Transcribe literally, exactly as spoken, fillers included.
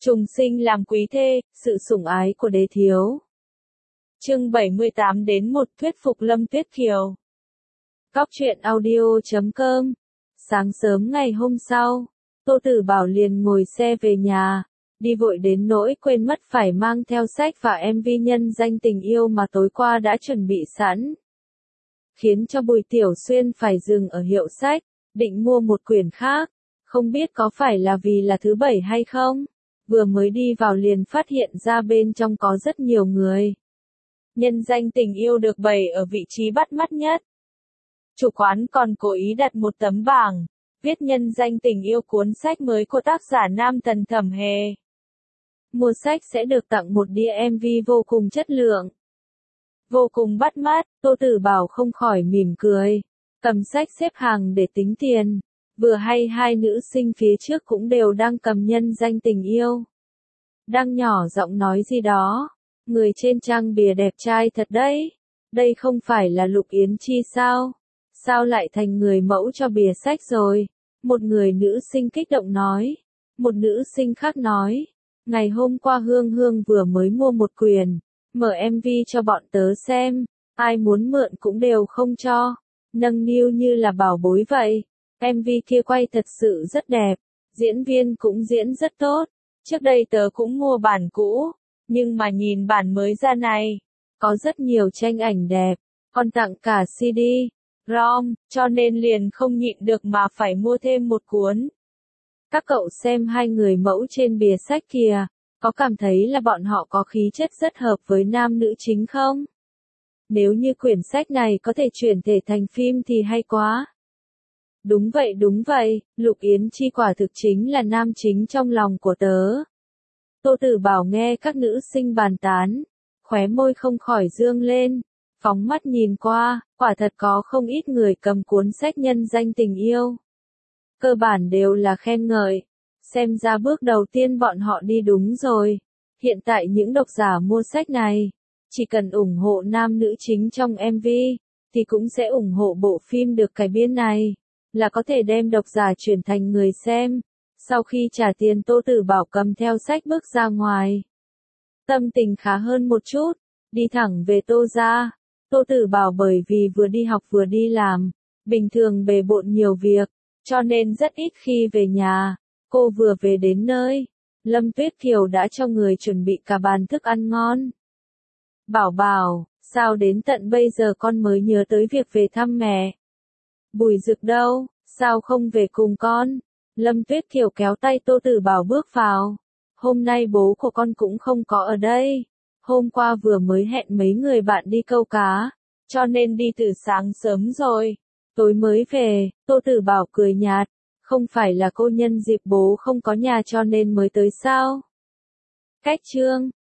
Trùng sinh làm quý thê, sự sủng ái của đế thiếu. Chương bảy mươi tám đến một thuyết phục Lâm Tuyết Kiều. Góc truyện audio chấm com. Sáng sớm ngày hôm sau, Tô Tử Bảo liền ngồi xe về nhà, đi vội đến nỗi quên mất phải mang theo sách và em vê nhân danh tình yêu mà tối qua đã chuẩn bị sẵn. Khiến cho Bùi Tiểu Xuyên phải dừng ở hiệu sách, định mua một quyển khác, không biết có phải là vì là thứ bảy hay không. Vừa mới đi vào liền phát hiện ra bên trong có rất nhiều người. Nhân danh tình yêu được bày ở vị trí bắt mắt nhất. Chủ quán còn cố ý đặt một tấm bảng, viết nhân danh tình yêu cuốn sách mới của tác giả nam thần Thẩm Hề. Mua sách sẽ được tặng một đĩa em vê vô cùng chất lượng. Vô cùng bắt mắt, Tô Tử Bảo không khỏi mỉm cười, cầm sách xếp hàng để tính tiền. Vừa hay hai nữ sinh phía trước cũng đều đang cầm nhân danh tình yêu. Đang nhỏ giọng nói gì đó. Người trên trang bìa đẹp trai thật đấy. Đây không phải là Lục Yến Chi sao? Sao lại thành người mẫu cho bìa sách rồi? Một người nữ sinh kích động nói. Một nữ sinh khác nói. Ngày hôm qua Hương Hương vừa mới mua một quyển. Mở em vê cho bọn tớ xem. Ai muốn mượn cũng đều không cho. Nâng niu như là bảo bối vậy. em vê kia quay thật sự rất đẹp, diễn viên cũng diễn rất tốt. Trước đây tớ cũng mua bản cũ, nhưng mà nhìn bản mới ra này, có rất nhiều tranh ảnh đẹp, còn tặng cả xê đê, ROM, cho nên liền không nhịn được mà phải mua thêm một cuốn. Các cậu xem hai người mẫu trên bìa sách kìa, có cảm thấy là bọn họ có khí chất rất hợp với nam nữ chính không? Nếu như quyển sách này có thể chuyển thể thành phim thì hay quá. Đúng vậy đúng vậy, Lục Yến Chi quả thực chính là nam chính trong lòng của tớ. Tô Tử Bảo nghe các nữ sinh bàn tán, khóe môi không khỏi dương lên, phóng mắt nhìn qua, quả thật có không ít người cầm cuốn sách nhân danh tình yêu. Cơ bản đều là khen ngợi, xem ra bước đầu tiên bọn họ đi đúng rồi. Hiện tại những độc giả mua sách này, chỉ cần ủng hộ nam nữ chính trong em vê, thì cũng sẽ ủng hộ bộ phim được cải biên này. Là có thể đem độc giả chuyển thành người xem. Sau khi trả tiền Tô Tử Bảo cầm theo sách bước ra ngoài. Tâm tình khá hơn một chút, đi thẳng về Tô gia. Tô Tử Bảo bởi vì vừa đi học vừa đi làm, bình thường bề bộn nhiều việc, cho nên rất ít khi về nhà. Cô vừa về đến nơi, Lâm Tuyết Kiều đã cho người chuẩn bị cả bàn thức ăn ngon. Bảo Bảo, sao đến tận bây giờ con mới nhớ tới việc về thăm mẹ? Bùi Dực đâu, sao không về cùng con? Lâm Tuyết Kiều kéo tay Tô Tử Bảo bước vào. Hôm nay bố của con cũng không có ở đây. Hôm qua vừa mới hẹn mấy người bạn đi câu cá, cho nên đi từ sáng sớm rồi. Tối mới về, Tô Tử Bảo cười nhạt. Không phải là cô nhân dịp bố không có nhà cho nên mới tới sao? Cách chương,